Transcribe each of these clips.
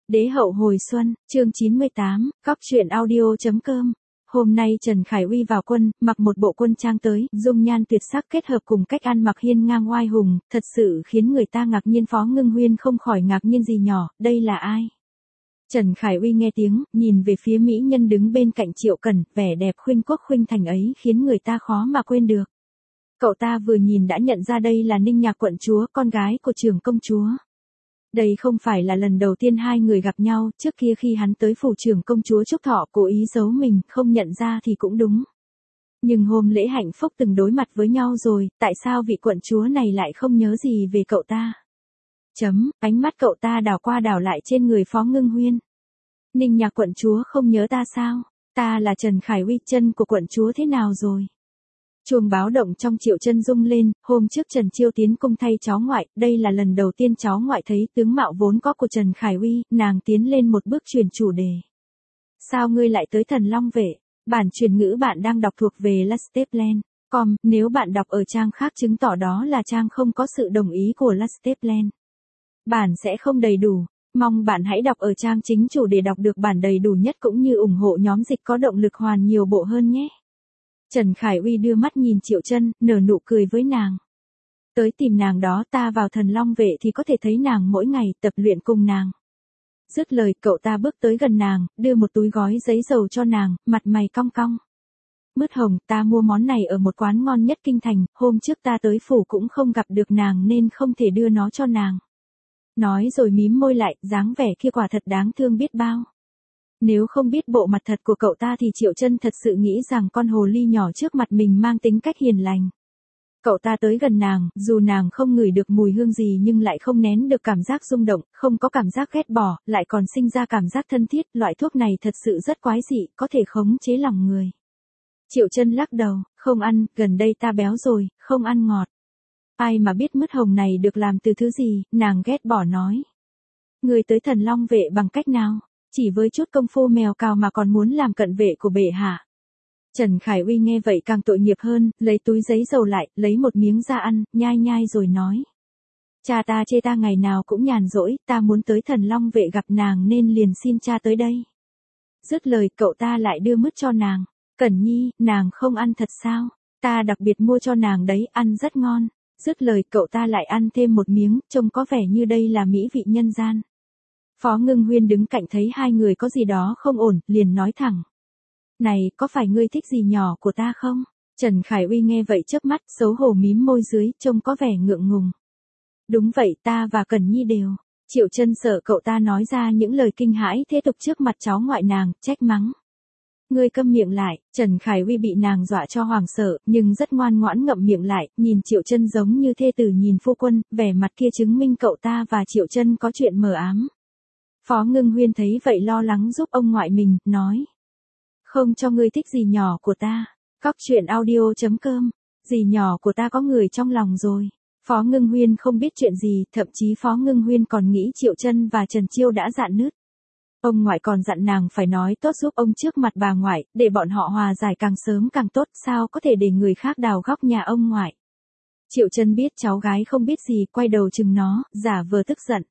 Đế hậu hồi xuân, chương 98, Cóc truyện audio.com. Hôm nay Trần Khải Uy vào quân, mặc một bộ quân trang tới, dung nhan tuyệt sắc kết hợp cùng cách ăn mặc hiên ngang oai hùng, thật sự khiến người ta ngạc nhiên. Phó Ngưng Huyên không khỏi ngạc nhiên gì nhỏ, đây là ai? Trần Khải Uy nghe tiếng, nhìn về phía mỹ nhân đứng bên cạnh Triệu Cẩn, vẻ đẹp khuynh quốc khuynh thành ấy khiến người ta khó mà quên được. Cậu ta vừa nhìn đã nhận ra đây là Ninh Nhạc quận chúa, con gái của trưởng công chúa. Đây không phải là lần đầu tiên hai người gặp nhau, trước kia khi hắn tới phủ trưởng công chúa Trúc Thọ cố ý giấu mình, không nhận ra thì cũng đúng. Nhưng hôm lễ hạnh phúc từng đối mặt với nhau rồi, tại sao vị quận chúa này lại không nhớ gì về cậu ta? Ánh mắt cậu ta đảo qua đảo lại trên người Phó Ngưng Huyên. Ninh Nhạc quận chúa không nhớ ta sao? Ta là Trần Khải Uy, chân của quận chúa thế nào rồi? Chuông báo động trong Triệu Chân rung lên, hôm trước Trần Chiêu tiến cung thay cháu ngoại, đây là lần đầu tiên cháu ngoại thấy tướng mạo vốn có của Trần Khải Uy, nàng tiến lên một bước chuyển chủ đề. Sao ngươi lại tới Thần Long Vệ? Bản truyền ngữ bạn đang đọc thuộc về Lasteplan.com, nếu bạn đọc ở trang khác chứng tỏ đó là trang không có sự đồng ý của Lasteplan. Bản sẽ không đầy đủ, mong bạn hãy đọc ở trang chính chủ để đọc được bản đầy đủ nhất cũng như ủng hộ nhóm dịch có động lực hoàn nhiều bộ hơn nhé. Trần Khải Uy đưa mắt nhìn Triệu Chân, nở nụ cười với nàng. Tới tìm nàng đó, ta vào Thần Long Vệ thì có thể thấy nàng mỗi ngày, tập luyện cùng nàng. Dứt lời, cậu ta bước tới gần nàng, đưa một túi gói giấy dầu cho nàng, mặt mày cong cong. Mứt hồng, ta mua món này ở một quán ngon nhất kinh thành, hôm trước ta tới phủ cũng không gặp được nàng nên không thể đưa nó cho nàng. Nói rồi mím môi lại, dáng vẻ kia quả thật đáng thương biết bao. Nếu không biết bộ mặt thật của cậu ta thì Triệu Chân thật sự nghĩ rằng con hồ ly nhỏ trước mặt mình mang tính cách hiền lành. Cậu ta tới gần nàng, dù nàng không ngửi được mùi hương gì nhưng lại không nén được cảm giác rung động, không có cảm giác ghét bỏ, lại còn sinh ra cảm giác thân thiết, loại thuốc này thật sự rất quái dị, có thể khống chế lòng người. Triệu Chân lắc đầu, không ăn, gần đây ta béo rồi, không ăn ngọt. Ai mà biết mứt hồng này được làm từ thứ gì, nàng ghét bỏ nói. Người tới Thần Long Vệ bằng cách nào? Chỉ với chút công phu mèo cào mà còn muốn làm cận vệ của bệ hạ. Trần Khải Uy nghe vậy càng tội nghiệp hơn, lấy túi giấy dầu lại, lấy một miếng ra ăn, nhai nhai rồi nói. Cha ta chê ta ngày nào cũng nhàn rỗi, ta muốn tới Thần Long Vệ gặp nàng nên liền xin cha tới đây. Dứt lời, cậu ta lại đưa mứt cho nàng. Cẩn Nhi, nàng không ăn thật sao? Ta đặc biệt mua cho nàng đấy, ăn rất ngon. Dứt lời, cậu ta lại ăn thêm một miếng, trông có vẻ như đây là mỹ vị nhân gian. Phó Ngưng Huyên đứng cạnh thấy hai người có gì đó không ổn, liền nói thẳng. Này, có phải ngươi thích gì nhỏ của ta không? Trần Khải Uy nghe vậy chớp mắt, xấu hổ mím môi dưới, trông có vẻ ngượng ngùng. Đúng vậy, ta và Cẩn Nhi đều. Triệu Chân sợ cậu ta nói ra những lời kinh hãi thế tục trước mặt cháu ngoại nàng, trách mắng. Ngươi câm miệng lại. Trần Khải Uy bị nàng dọa cho hoảng sợ, nhưng rất ngoan ngoãn ngậm miệng lại, nhìn Triệu Chân giống như thê tử nhìn phu quân, vẻ mặt kia chứng minh cậu ta và Triệu Chân có chuyện mờ ám. Phó Ngưng Huyên thấy vậy lo lắng giúp ông ngoại mình, nói. Không cho ngươi thích gì nhỏ của ta. Cóc truyện audio.com. Gì nhỏ của ta có người trong lòng rồi. Phó Ngưng Huyên không biết chuyện gì, thậm chí Phó Ngưng Huyên còn nghĩ Triệu Chân và Trần Chiêu đã rạn nứt. Ông ngoại còn dặn nàng phải nói tốt giúp ông trước mặt bà ngoại, để bọn họ hòa giải càng sớm càng tốt, sao có thể để người khác đào góc nhà ông ngoại. Triệu Chân biết cháu gái không biết gì, quay đầu chừng nó, giả vờ tức giận.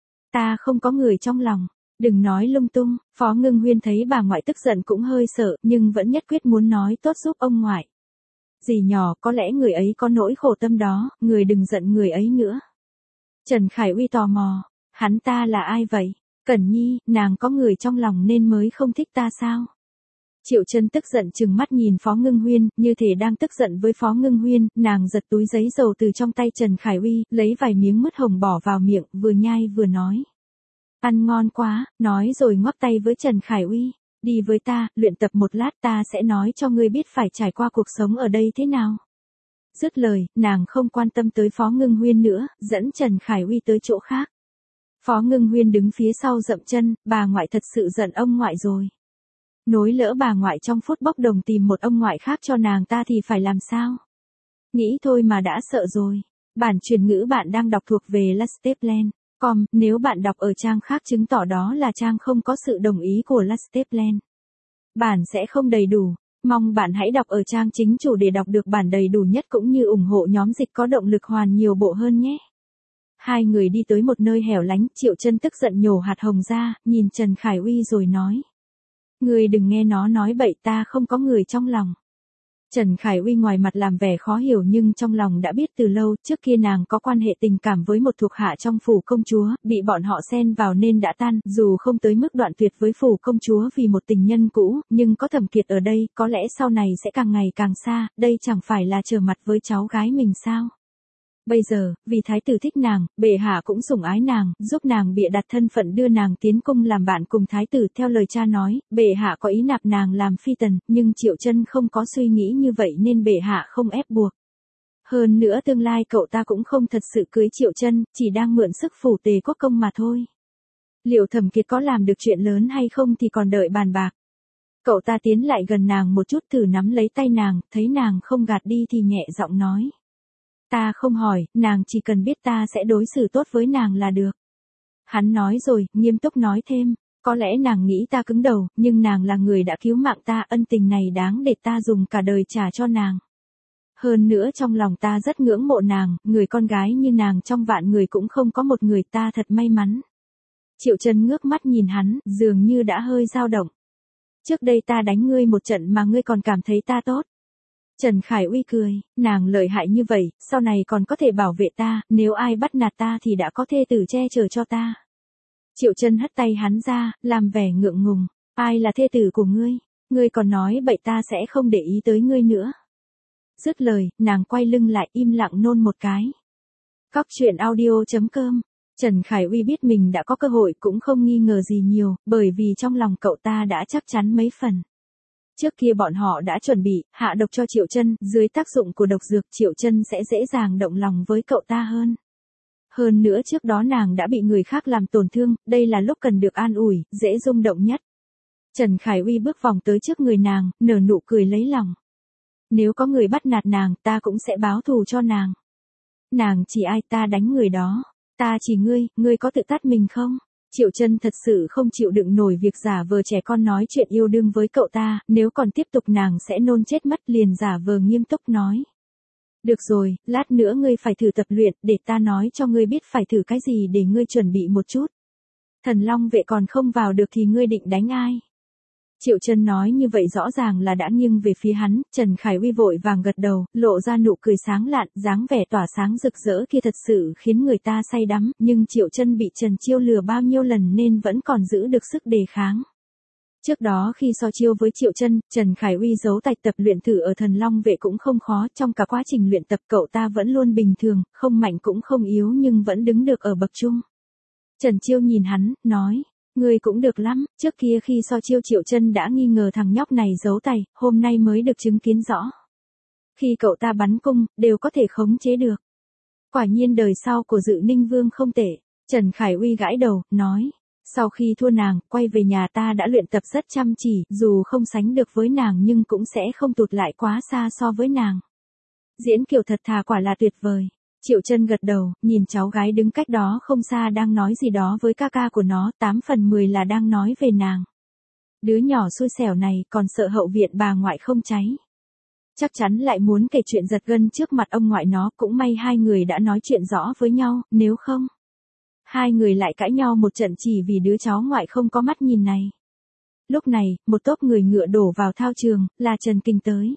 Ta không có người trong lòng, đừng nói lung tung. Phó Ngưng Huyên thấy bà ngoại tức giận cũng hơi sợ, nhưng vẫn nhất quyết muốn nói tốt giúp ông ngoại. Dì nhỏ, có lẽ người ấy có nỗi khổ tâm đó, người đừng giận người ấy nữa. Trần Khải Uy tò mò, hắn ta là ai vậy? Cẩn Nhi, nàng có người trong lòng nên mới không thích ta sao? Triệu Chân tức giận trừng mắt nhìn Phó Ngưng Huyên, như thể đang tức giận với Phó Ngưng Huyên, nàng giật túi giấy dầu từ trong tay Trần Khải Uy, lấy vài miếng mứt hồng bỏ vào miệng, vừa nhai vừa nói. Ăn ngon quá, nói rồi ngoắc tay với Trần Khải Uy, đi với ta, luyện tập một lát ta sẽ nói cho ngươi biết phải trải qua cuộc sống ở đây thế nào. Dứt lời, nàng không quan tâm tới Phó Ngưng Huyên nữa, dẫn Trần Khải Uy tới chỗ khác. Phó Ngưng Huyên đứng phía sau dậm chân, bà ngoại thật sự giận ông ngoại rồi. Nối lỡ bà ngoại trong phút bốc đồng tìm một ông ngoại khác cho nàng ta thì phải làm sao? Nghĩ thôi mà đã sợ rồi. Bản truyền ngữ bạn đang đọc thuộc về Lasteplan.com, nếu bạn đọc ở trang khác chứng tỏ đó là trang không có sự đồng ý của Lasteplan. Bản sẽ không đầy đủ, mong bạn hãy đọc ở trang chính chủ để đọc được bản đầy đủ nhất cũng như ủng hộ nhóm dịch có động lực hoàn nhiều bộ hơn nhé. Hai người đi tới một nơi hẻo lánh, Triệu Chân tức giận nhổ hạt hồng ra, nhìn Trần Khải Uy rồi nói. Ngươi đừng nghe nó nói bậy, ta không có người trong lòng. Trần Khải Uy ngoài mặt làm vẻ khó hiểu nhưng trong lòng đã biết từ lâu, trước kia nàng có quan hệ tình cảm với một thuộc hạ trong phủ công chúa, bị bọn họ xen vào nên đã tan, dù không tới mức đoạn tuyệt với phủ công chúa vì một tình nhân cũ, nhưng có Thẩm Kiệt ở đây, có lẽ sau này sẽ càng ngày càng xa, đây chẳng phải là trở mặt với cháu gái mình sao? Bây giờ, vì thái tử thích nàng, bệ hạ cũng sủng ái nàng, giúp nàng bịa đặt thân phận đưa nàng tiến cung làm bạn cùng thái tử. Theo lời cha nói, bệ hạ có ý nạp nàng làm phi tần, nhưng Triệu Chân không có suy nghĩ như vậy nên bệ hạ không ép buộc. Hơn nữa tương lai cậu ta cũng không thật sự cưới Triệu Chân, chỉ đang mượn sức phủ Tề Quốc công mà thôi. Liệu Thẩm Kiệt có làm được chuyện lớn hay không thì còn đợi bàn bạc. Cậu ta tiến lại gần nàng một chút, thử nắm lấy tay nàng, thấy nàng không gạt đi thì nhẹ giọng nói. Ta không hỏi, nàng chỉ cần biết ta sẽ đối xử tốt với nàng là được. Hắn nói rồi, nghiêm túc nói thêm, có lẽ nàng nghĩ ta cứng đầu, nhưng nàng là người đã cứu mạng ta, ân tình này đáng để ta dùng cả đời trả cho nàng. Hơn nữa trong lòng ta rất ngưỡng mộ nàng, người con gái như nàng trong vạn người cũng không có một người, ta thật may mắn. Triệu Chân ngước mắt nhìn hắn, dường như đã hơi dao động. Trước đây ta đánh ngươi một trận mà ngươi còn cảm thấy ta tốt. Trần Khải Uy cười, nàng lợi hại như vậy, sau này còn có thể bảo vệ ta, nếu ai bắt nạt ta thì đã có thê tử che chở cho ta. Triệu Chân hất tay hắn ra, làm vẻ ngượng ngùng, ai là thê tử của ngươi, ngươi còn nói bậy, ta sẽ không để ý tới ngươi nữa. Dứt lời, nàng quay lưng lại im lặng nôn một cái. Cóc.audio.com. Trần Khải Uy biết mình đã có cơ hội cũng không nghi ngờ gì nhiều, bởi vì trong lòng cậu ta đã chắc chắn mấy phần. Trước kia bọn họ đã chuẩn bị, hạ độc cho Triệu Chân, dưới tác dụng của độc dược Triệu Chân sẽ dễ dàng động lòng với cậu ta hơn. Hơn nữa trước đó nàng đã bị người khác làm tổn thương, đây là lúc cần được an ủi, dễ rung động nhất. Trần Khải Uy bước vòng tới trước người nàng, nở nụ cười lấy lòng. Nếu có người bắt nạt nàng, ta cũng sẽ báo thù cho nàng. Nàng chỉ ai ta đánh người đó. Ta chỉ ngươi có tự tát mình không? Triệu Chân thật sự không chịu đựng nổi việc giả vờ trẻ con nói chuyện yêu đương với cậu ta, nếu còn tiếp tục nàng sẽ nôn chết mất, liền giả vờ nghiêm túc nói. Được rồi, lát nữa ngươi phải thử tập luyện, để ta nói cho ngươi biết phải thử cái gì để ngươi chuẩn bị một chút. Thần Long vệ còn không vào được thì ngươi định đánh ai? Triệu Chân nói như vậy rõ ràng là đã nghiêng về phía hắn, Trần Khải Uy vội vàng gật đầu, lộ ra nụ cười sáng lạn, dáng vẻ tỏa sáng rực rỡ kia thật sự khiến người ta say đắm, nhưng Triệu Chân bị Trần Chiêu lừa bao nhiêu lần nên vẫn còn giữ được sức đề kháng. Trước đó khi so chiêu với Triệu Chân, Trần Khải Uy giấu tạch tập luyện thử ở Thần Long vệ cũng không khó, trong cả quá trình luyện tập cậu ta vẫn luôn bình thường, không mạnh cũng không yếu nhưng vẫn đứng được ở bậc trung. Trần Chiêu nhìn hắn, nói. Ngươi cũng được lắm, trước kia khi so chiêu Triệu Chân đã nghi ngờ thằng nhóc này giấu tay, hôm nay mới được chứng kiến rõ. Khi cậu ta bắn cung, đều có thể khống chế được. Quả nhiên đời sau của Dự Ninh Vương không tệ. Trần Khải Uy gãi đầu, nói. Sau khi thua nàng, quay về nhà ta đã luyện tập rất chăm chỉ, dù không sánh được với nàng nhưng cũng sẽ không tụt lại quá xa so với nàng. Diễn kiểu thật thà quả là tuyệt vời. Triệu Chân gật đầu, nhìn cháu gái đứng cách đó không xa đang nói gì đó với ca ca của nó, 8 phần 10 là đang nói về nàng. Đứa nhỏ xui xẻo này còn sợ hậu viện bà ngoại không cháy. Chắc chắn lại muốn kể chuyện giật gân trước mặt ông ngoại nó, cũng may hai người đã nói chuyện rõ với nhau, nếu không. Hai người lại cãi nhau một trận chỉ vì đứa cháu ngoại không có mắt nhìn này. Lúc này, một tốp người ngựa đổ vào thao trường, là Trần Kinh tới.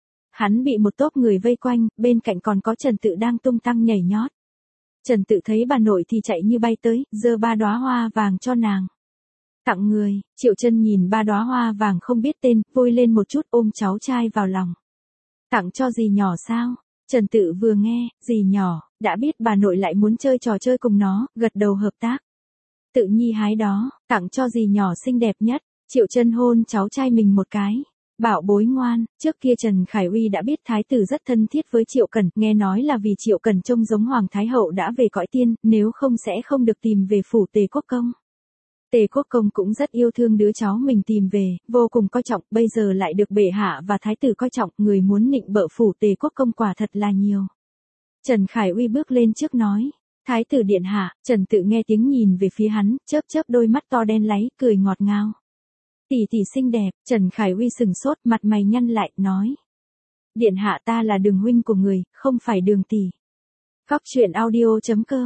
Hắn bị một tốp người vây quanh, bên cạnh còn có Trần Tự đang tung tăng nhảy nhót. Trần Tự thấy bà nội thì chạy như bay tới, giơ 3 đóa hoa vàng cho nàng. Tặng người, Triệu Chân nhìn 3 đóa hoa vàng không biết tên, vui lên một chút, ôm cháu trai vào lòng. Tặng cho dì nhỏ sao? Trần Tự vừa nghe, dì nhỏ, đã biết bà nội lại muốn chơi trò chơi cùng nó, gật đầu hợp tác. Tự nhi hái đó, tặng cho dì nhỏ xinh đẹp nhất. Triệu Chân hôn cháu trai mình một cái. Bảo bối ngoan, trước kia Trần Khải Uy đã biết thái tử rất thân thiết với Triệu Cẩn, nghe nói là vì Triệu Cẩn trông giống Hoàng Thái Hậu đã về cõi tiên, nếu không sẽ không được tìm về phủ Tề Quốc Công. Tề Quốc Công cũng rất yêu thương đứa cháu mình tìm về, vô cùng coi trọng, bây giờ lại được bệ hạ và thái tử coi trọng, người muốn nịnh bợ phủ Tề Quốc Công quả thật là nhiều. Trần Khải Uy bước lên trước nói, thái tử điện hạ. Trần Tự nghe tiếng nhìn về phía hắn, chớp chớp đôi mắt to đen láy, cười ngọt ngào. Tỷ tỷ xinh đẹp. Trần Khải Uy sừng sốt, mặt mày nhăn lại, nói. Điện hạ, ta là Đường huynh của người, không phải Đường tỷ. Cóc.audio.com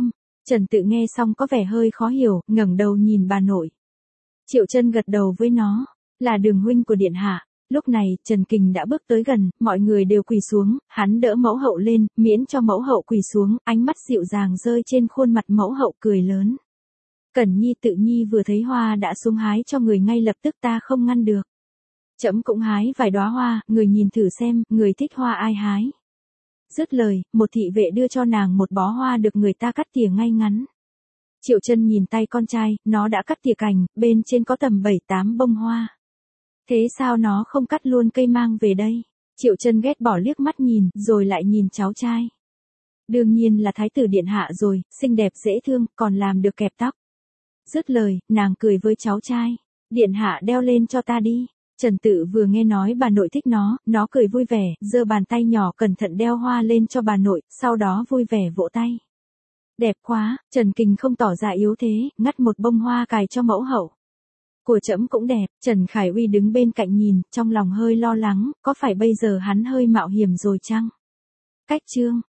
Trần Tự nghe xong có vẻ hơi khó hiểu, ngẩng đầu nhìn bà nội. Triệu Chân gật đầu với nó, là Đường huynh của điện hạ. Lúc này, Trần Kình đã bước tới gần, mọi người đều quỳ xuống, hắn đỡ mẫu hậu lên, miễn cho mẫu hậu quỳ xuống, ánh mắt dịu dàng rơi trên khuôn mặt mẫu hậu cười lớn. Cẩn Nhi Tự Nhi vừa thấy hoa đã xuống hái cho người ngay lập tức, ta không ngăn được. Trẫm cũng hái vài đóa hoa, người nhìn thử xem, người thích hoa ai hái. Dứt lời, một thị vệ đưa cho nàng một bó hoa được người ta cắt tỉa ngay ngắn. Triệu Chân nhìn tay con trai, nó đã cắt tỉa cành, bên trên có tầm 7-8 bông hoa. Thế sao nó không cắt luôn cây mang về đây? Triệu Chân ghét bỏ liếc mắt nhìn, rồi lại nhìn cháu trai. Đương nhiên là thái tử điện hạ rồi, xinh đẹp dễ thương, còn làm được kẹp tóc. Dứt lời, nàng cười với cháu trai. Điện hạ đeo lên cho ta đi. Trần Tự vừa nghe nói bà nội thích nó cười vui vẻ, giơ bàn tay nhỏ cẩn thận đeo hoa lên cho bà nội, sau đó vui vẻ vỗ tay. Đẹp quá, Trần Kình không tỏ ra yếu thế, ngắt một bông hoa cài cho mẫu hậu. Của trẫm cũng đẹp, Trần Khải Uy đứng bên cạnh nhìn, trong lòng hơi lo lắng, có phải bây giờ hắn hơi mạo hiểm rồi chăng? Cách chương